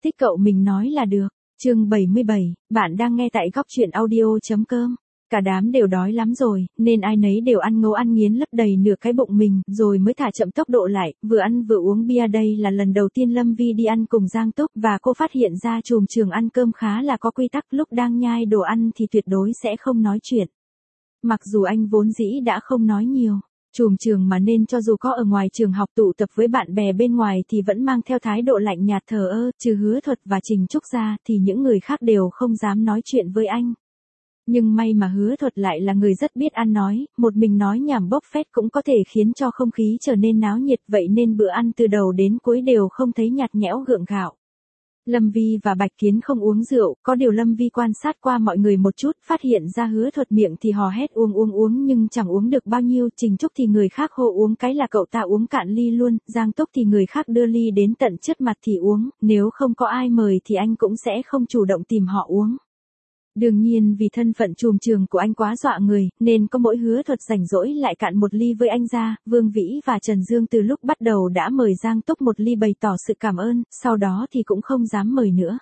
thích cậu mình nói là được. Chương 77, bạn đang nghe tại góc truyện audio.com. Cả đám đều đói lắm rồi, nên ai nấy đều ăn ngấu ăn nghiến lấp đầy nửa cái bụng mình, rồi mới thả chậm tốc độ lại, vừa ăn vừa uống bia. Đây là lần đầu tiên Lâm Vi đi ăn cùng Giang Túc, và cô phát hiện ra trùm trường ăn cơm khá là có quy tắc, lúc đang nhai đồ ăn thì tuyệt đối sẽ không nói chuyện. Mặc dù anh vốn dĩ đã không nói nhiều. Trùm trường mà nên cho dù có ở ngoài trường học tụ tập với bạn bè bên ngoài thì vẫn mang theo thái độ lạnh nhạt thờ ơ, trừ Hứa Thuật và Trình Trúc ra thì những người khác đều không dám nói chuyện với anh. Nhưng may mà Hứa Thuật lại là người rất biết ăn nói, một mình nói nhảm bốc phét cũng có thể khiến cho không khí trở nên náo nhiệt, vậy nên bữa ăn từ đầu đến cuối đều không thấy nhạt nhẽo gượng gạo. Lâm Vi và Bạch Kiến không uống rượu, có điều Lâm Vi quan sát qua mọi người một chút, phát hiện ra Hứa Thuật miệng thì hò hét uống nhưng chẳng uống được bao nhiêu, Trình Trúc thì người khác hô uống cái là cậu ta uống cạn ly luôn, Giang Túc thì người khác đưa ly đến tận trước mặt thì uống, nếu không có ai mời thì anh cũng sẽ không chủ động tìm họ uống. Đương nhiên vì thân phận trùm trường của anh quá dọa người, nên có mỗi Hứa Thuật rảnh rỗi lại cạn một ly với anh ra. Vương Vĩ và Trần Dương từ lúc bắt đầu đã mời Giang Túc một ly bày tỏ sự cảm ơn, sau đó thì cũng không dám mời nữa.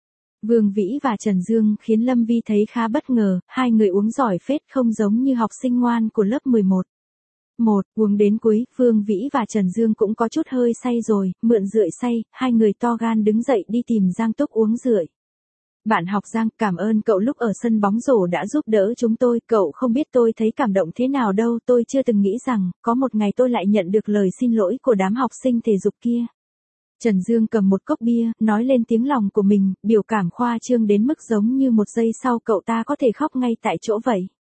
Vương Vĩ và Trần Dương khiến Lâm Vi thấy khá bất ngờ, hai người uống giỏi phết, không giống như học sinh ngoan của lớp 11. Uống đến cuối, Vương Vĩ và Trần Dương cũng có chút hơi say rồi, mượn rượu say, hai người to gan đứng dậy đi tìm Giang Túc uống rượu. Bạn học Giang, cảm ơn cậu lúc ở sân bóng rổ đã giúp đỡ chúng tôi, cậu không biết tôi thấy cảm động thế nào đâu, tôi chưa từng nghĩ rằng, có một ngày tôi lại nhận được lời xin lỗi của đám học sinh thể dục kia. Trần Dương cầm một cốc bia, nói lên tiếng lòng của mình, biểu cảm khoa trương đến mức giống như một giây sau cậu ta có thể khóc ngay tại chỗ vậy.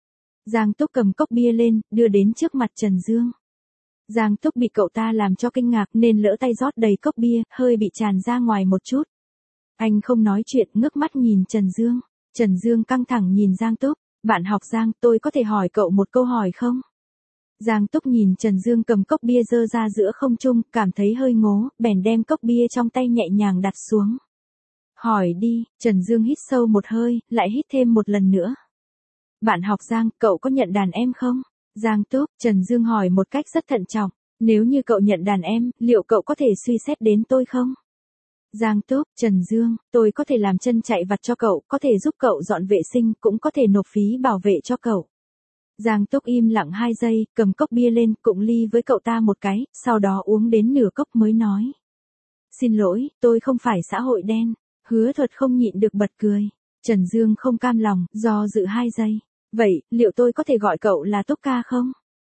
Giang Túc cầm cốc bia lên, đưa đến trước mặt Trần Dương. Giang Túc bị cậu ta làm cho kinh ngạc nên lỡ tay rót đầy cốc bia, hơi bị tràn ra ngoài một chút. Anh không nói chuyện, ngước mắt nhìn Trần Dương. Trần Dương căng thẳng nhìn Giang Túc. Bạn học Giang, tôi có thể hỏi cậu một câu hỏi không? Giang Túc nhìn Trần Dương cầm cốc bia dơ ra giữa không trung, cảm thấy hơi ngố, bèn đem cốc bia trong tay nhẹ nhàng đặt xuống. Hỏi đi, Trần Dương hít sâu một hơi, lại hít thêm một lần nữa. Bạn học Giang, cậu có nhận đàn em không? Giang Túc, Trần Dương hỏi một cách rất thận trọng. Nếu như cậu nhận đàn em, liệu cậu có thể suy xét đến tôi không? Giang Túc, Trần Dương, tôi có thể làm chân chạy vặt cho cậu, có thể giúp cậu dọn vệ sinh, cũng có thể nộp phí bảo vệ cho cậu. Giang Túc im lặng 2 giây, cầm cốc bia lên, cụng ly với cậu ta một cái, sau đó uống đến nửa cốc mới nói. Xin lỗi, tôi không phải xã hội đen. Hứa Thuật không nhịn được bật cười. Trần Dương không cam lòng, do dự 2 giây. Vậy, liệu tôi có thể gọi cậu là Túc ca không?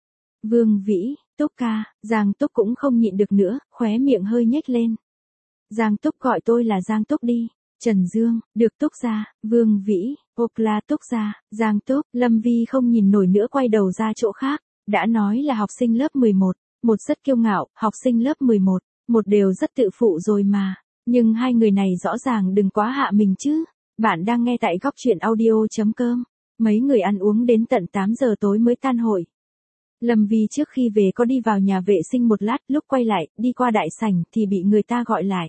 Vương Vĩ, Túc ca, Giang Túc cũng không nhịn được nữa, khóe miệng hơi nhếch lên. Giang Túc gọi tôi là Giang Túc đi. Trần Dương, được Túc gia. Vương Vĩ, là Túc gia. Giang Túc, Lâm Vi không nhìn nổi nữa quay đầu ra chỗ khác. Đã nói là học sinh lớp 11, một rất kiêu ngạo, học sinh lớp 11, một đều rất tự phụ rồi mà. Nhưng hai người này rõ ràng đừng quá hạ mình chứ. Bạn đang nghe tại góc truyện audio.com. Mấy người ăn uống đến tận 8 giờ tối mới tan hội. Lâm Vi trước khi về có đi vào nhà vệ sinh một lát, lúc quay lại, đi qua đại sảnh thì bị người ta gọi lại.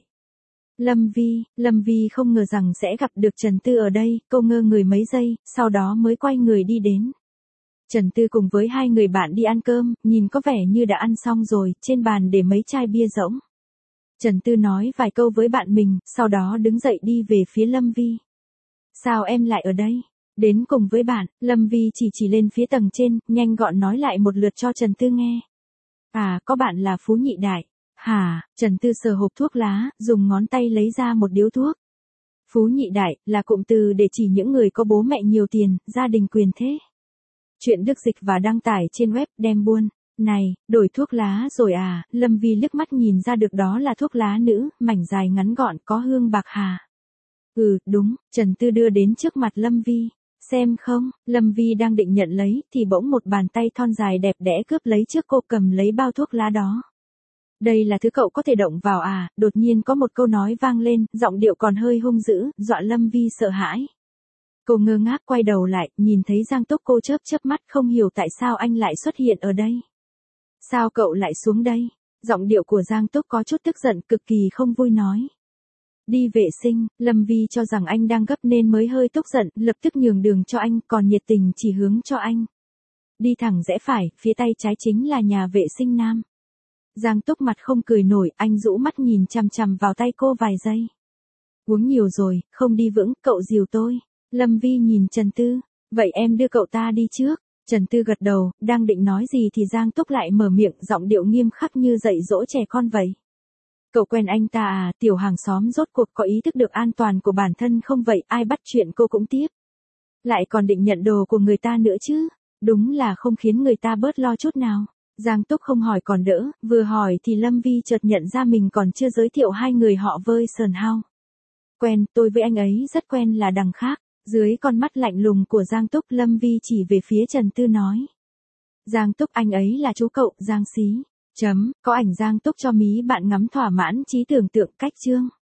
Lâm Vi không ngờ rằng sẽ gặp được Trần Tư ở đây, cô ngơ người mấy giây, sau đó mới quay người đi đến. Trần Tư cùng với hai người bạn đi ăn cơm, nhìn có vẻ như đã ăn xong rồi, trên bàn để mấy chai bia rỗng. Trần Tư nói vài câu với bạn mình, sau đó đứng dậy đi về phía Lâm Vi. Sao em lại ở đây? Đến cùng với bạn, Lâm Vi chỉ lên phía tầng trên, nhanh gọn nói lại một lượt cho Trần Tư nghe. À, có bạn là Phú Nhị Đại. Hả? Trần Tư sờ hộp thuốc lá, dùng ngón tay lấy ra một điếu thuốc. Phú Nhị Đại là cụm từ để chỉ những người có bố mẹ nhiều tiền, gia đình quyền thế. Chuyện được dịch và đăng tải trên web Đem Buôn. Này, đổi thuốc lá rồi à? Lâm Vi liếc mắt nhìn ra được đó là thuốc lá nữ, mảnh dài ngắn gọn, có hương bạc hà. Ừ, đúng, Trần Tư đưa đến trước mặt Lâm Vi. Xem không, Lâm Vi đang định nhận lấy, thì bỗng một bàn tay thon dài đẹp đẽ cướp lấy trước cô, cầm lấy bao thuốc lá đó. Đây là thứ cậu có thể động vào à? Đột nhiên có một câu nói vang lên, giọng điệu còn hơi hung dữ, dọa Lâm Vi sợ hãi. Cô ngơ ngác quay đầu lại, nhìn thấy Giang Túc, cô chớp mắt không hiểu tại sao anh lại xuất hiện ở đây. Sao cậu lại xuống đây? Giọng điệu của Giang Túc có chút tức giận, cực kỳ không vui nói. Đi vệ sinh, Lâm Vi cho rằng anh đang gấp nên mới hơi tức giận, lập tức nhường đường cho anh, còn nhiệt tình chỉ hướng cho anh. Đi thẳng rẽ phải, phía tay trái chính là nhà vệ sinh nam. Giang Túc mặt không cười nổi, anh rũ mắt nhìn chằm chằm vào tay cô vài giây. Uống nhiều rồi, không đi vững, cậu dìu tôi. Lâm Vi nhìn Trần Tư, vậy em đưa cậu ta đi trước. Trần Tư gật đầu, đang định nói gì thì Giang Túc lại mở miệng, giọng điệu nghiêm khắc như dạy dỗ trẻ con vậy. Cậu quen anh ta à, tiểu hàng xóm rốt cuộc có ý thức được an toàn của bản thân không vậy, ai bắt chuyện cô cũng tiếp. Lại còn định nhận đồ của người ta nữa chứ, đúng là không khiến người ta bớt lo chút nào. Giang Túc không hỏi còn đỡ, vừa hỏi thì Lâm Vi chợt nhận ra mình còn chưa giới thiệu hai người họ với Sơn Hao. Quen, tôi với anh ấy rất quen là đằng khác. Dưới con mắt lạnh lùng của Giang Túc, Lâm Vi chỉ về phía Trần Tư nói. Giang Túc, anh ấy là chú cậu, Giang Xí. Có ảnh Giang Túc cho mí bạn ngắm thỏa mãn trí tưởng tượng cách chương.